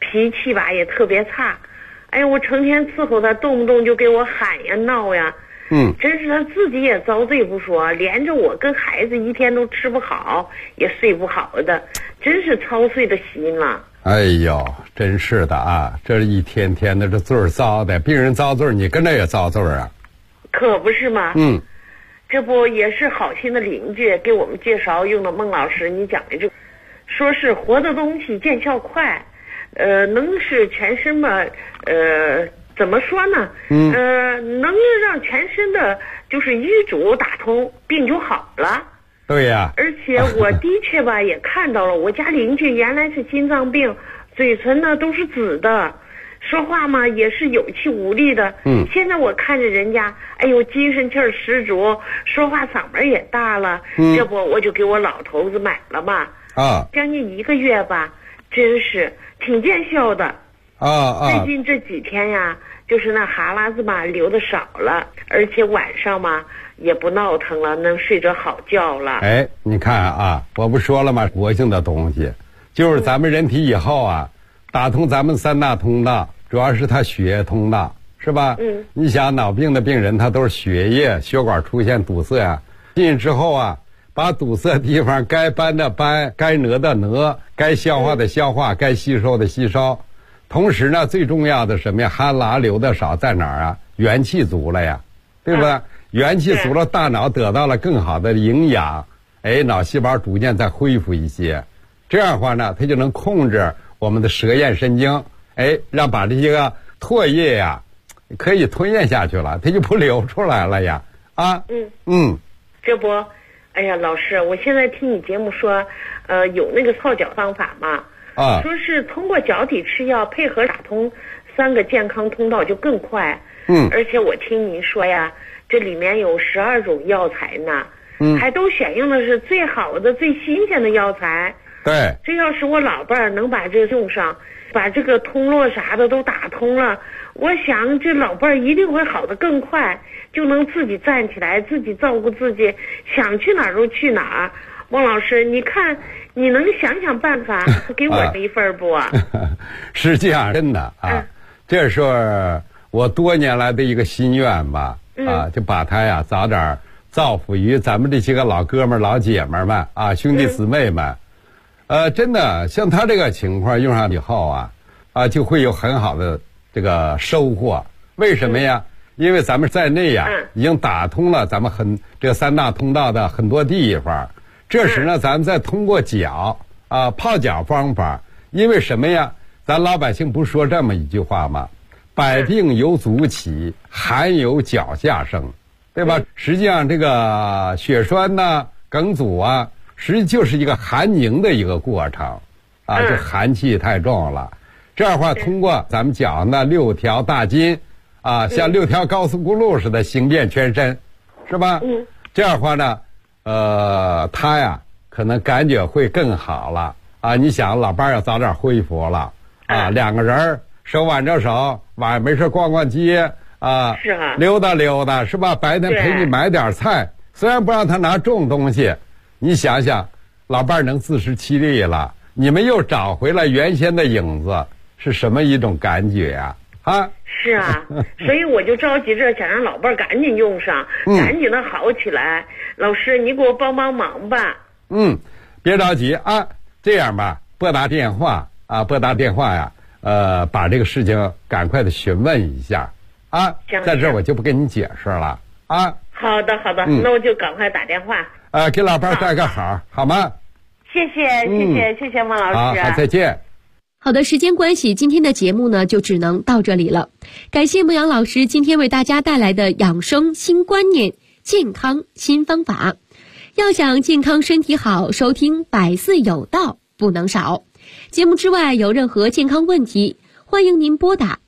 脾气吧也特别差。哎呀，我成天伺候他，动不动就给我喊呀闹呀。真是他自己也遭罪不说，连着我跟孩子一天都吃不好，也睡不好的，真是操碎了心了。 哎呦，真是的啊！这一天天的这罪儿遭的，病人遭罪，你跟着也遭罪啊？ 可不是吗？这不也是好心的邻居给我们介绍用的孟老师你讲的这，说是活的东西见效快，能使全身吧，怎么说呢？能让全身的就是淤阻打通，病就好了。 对呀。 而且我的确吧也看到了，我家邻居原来是心脏病，嘴唇呢都是紫的，说话嘛也是有气无力的。现在我看着人家，哎呦，精神气儿十足，说话嗓门也大了。这不我就给我老头子买了嘛。将近1个月吧，真是挺见效的。最近这几天呀，就是那哈喇子嘛流的少了，而且晚上嘛也不闹腾了，能睡着好觉了。 哎，你看啊，我不说了吗？活性的东西，就是咱们人体以后啊，打通咱们3大通道，主要是它血液通道，是吧？你想脑病的病人，他都是血液血管出现堵塞啊，进去之后啊，把堵塞的地方该搬的搬，该挪的挪，该消化的消化，该吸收的吸收。同时呢，最重要的什么呀？哈喇流的少在哪儿啊？元气足了呀，对不对？元气足了，大脑得到了更好的营养，哎，脑细胞逐渐再恢复一些。这样的话呢，它就能控制我们的舌咽神经，哎，让把这些个唾液呀，可以吞咽下去了，它就不流出来了呀。 这不，哎呀，老师，我现在听你节目说，有那个泡脚方法嘛？说是通过脚底吃药配合打通3个健康通道就更快。而且我听您说呀，这里面有12种药材呢，还都选用的是最好的、最新鲜的药材。 对， 这要是我老伴儿能把这用上，把这个通络啥的都打通了，我想这老伴儿一定会好得更快，就能自己站起来，自己照顾自己，想去哪儿就去哪儿。孟老师，你看你能想想办法给我这一份不啊？ 实际上真的啊，这是我多年来的一个心愿吧。就把它呀早点造福于咱们这些个老哥们儿老姐们儿们啊，兄弟姊妹们。真的像他这个情况用上以后啊，就会有很好的这个收获。为什么呀？因为咱们在内呀已经打通了咱们这个3大通道的很多地方。这时呢，咱们再通过脚泡脚方法，因为什么呀？咱老百姓不说这么一句话吗？百病由足起，寒由脚下生，对吧？实际上这个血栓呐、梗阻啊，实际就是一个寒凝的一个过程这寒气太重了。这样的话，通过咱们脚那6条大筋像6条高速公路似的行遍全身，是吧？这样的话呢，他呀可能感觉会更好了你想老伴儿要早点恢复了2个人手挽着手，晚上没事逛逛街溜达溜达，是吧？白天陪你买点菜，虽然不让他拿重东西，你想想，老伴儿能自食其力了，你们又找回了原先的影子，是什么一种感觉呀？ 是啊，所以我就着急着想让老伴儿赶紧用上，赶紧的好起来。老师，你给我帮帮忙吧。 别着急这样吧，拨打电话呀，把这个事情赶快的询问一下在这儿我就不跟你解释了好的，那我就赶快打电话给老伴儿带个好吗？ 谢谢孟老师。 好，再见。 好的，时间关系，今天的节目呢就只能到这里了。感谢牧羊老师今天为大家带来的养生新观念、健康新方法。要想健康身体好，收听百岁有道不能少。节目之外有任何健康问题，欢迎您拨打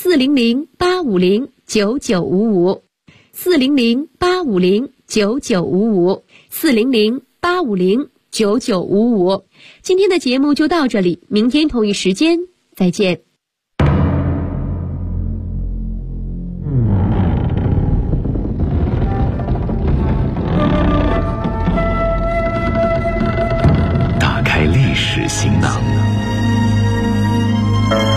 400-850-9955 400-850-9955 400-850-9955。今天的节目就到这里，明天同一时间再见。 打开历史行囊，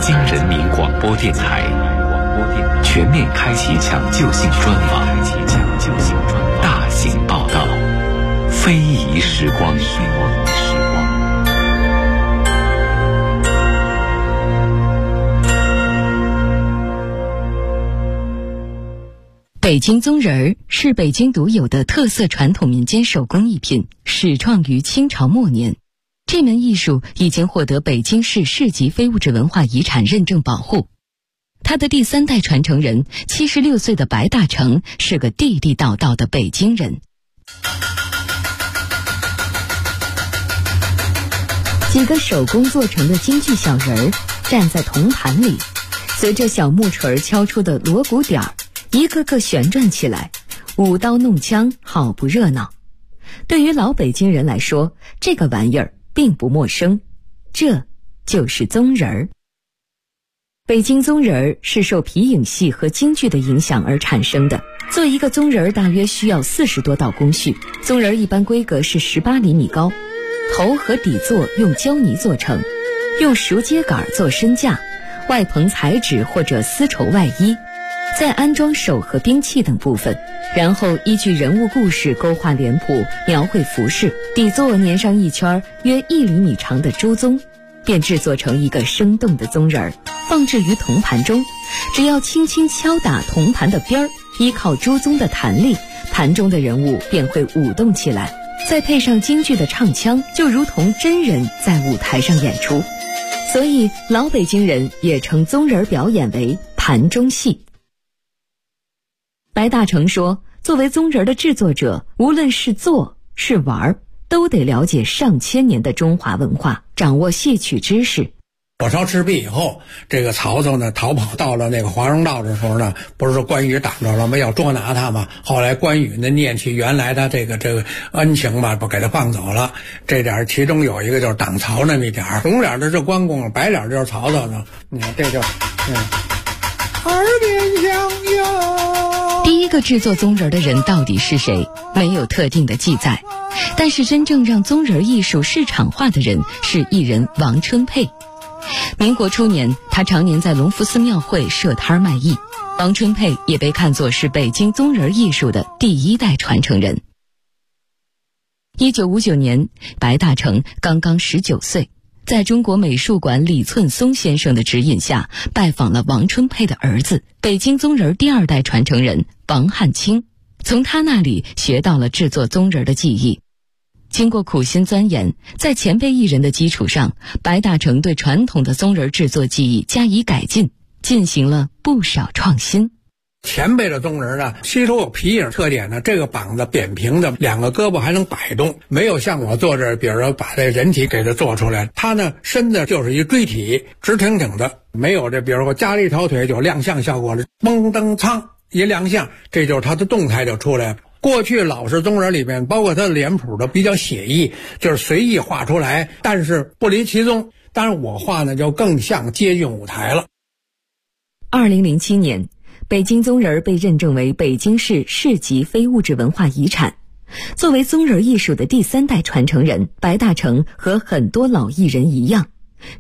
京人民广播电台全面开启抢救性专访，大型报道，非遗时光。 北京宗人儿是北京独有的特色传统民间手工艺品，始创于清朝末年。这门艺术已经获得北京市市级非物质文化遗产认证保护。他的第3代传承人76岁的白大成是个地地道道的北京人。几个手工做成的京剧小人儿站在铜盘里，随着小木锤敲出的锣鼓点儿，一个个旋转起来，舞刀弄枪，好不热闹。对于老北京人来说，这个玩意儿并不陌生，这就是宗人儿。北京宗人儿是受皮影戏和京剧的影响而产生的。做一个宗人儿大约需要40多道工序，宗人儿一般规格是18厘米高，头和底座用胶泥做成，用熟秸秆做身架，外棚彩纸或者丝绸外衣，再安装手和兵器等部分，然后依据人物故事勾画脸谱，描绘服饰，底座粘上一圈约1厘米长的朱宗，便制作成一个生动的宗人儿，放置于铜盘中。只要轻轻敲打铜盘的边儿，依靠朱宗的弹力，盘中的人物便会舞动起来，再配上京剧的唱腔，就如同真人在舞台上演出。所以老北京人也称宗人表演为盘中戏。白大成说，作为宗人的制作者，无论是做是玩，都得了解上千年的中华文化，掌握戏曲知识。 火烧赤壁以后，这个曹操呢逃跑到了那个华容道的时候呢，不是说关羽挡着了吗？要捉拿他嘛。后来关羽呢念起原来他这个恩情吧，不给他放走了。这点其中有一个就是挡曹那么一点，红脸的是关公，白脸就是曹操呢。你看这就耳边响哟。 第一个制作宗人的人到底是谁？没有特定的记载。但是真正让宗人艺术市场化的人是艺人王春佩。民国初年，他常年在隆福寺庙会设摊卖艺。王春佩也被看作是北京宗人艺术的第1代传承人。1959年，白大成刚刚19岁，在中国美术馆李寸松先生的指引下，拜访了王春佩的儿子，北京宗人第2代传承人王汉卿，从他那里学到了制作宗人的技艺。经过苦心钻研，在前辈艺人的基础上，白大成对传统的宗人制作技艺加以改进，进行了不少创新。 前辈的宗人呢，吸收有皮影特点呢，这个膀子扁平的，2个胳膊还能摆动，没有像我做这，比如说把这人体给它做出来，他呢身子就是一锥体，直挺挺的，没有这比如说加了一条腿就亮相效果了，嘣噔噌一亮相，这就是他的动态就出来了。过去老式宗人里面，包括他的脸谱都比较写意，就是随意画出来，但是不离其宗。当然我画呢就更像接近舞台了。 2007年，北京宗人被认证为北京市市级非物质文化遗产。作为宗人艺术的第3代传承人，白大成和很多老艺人一样，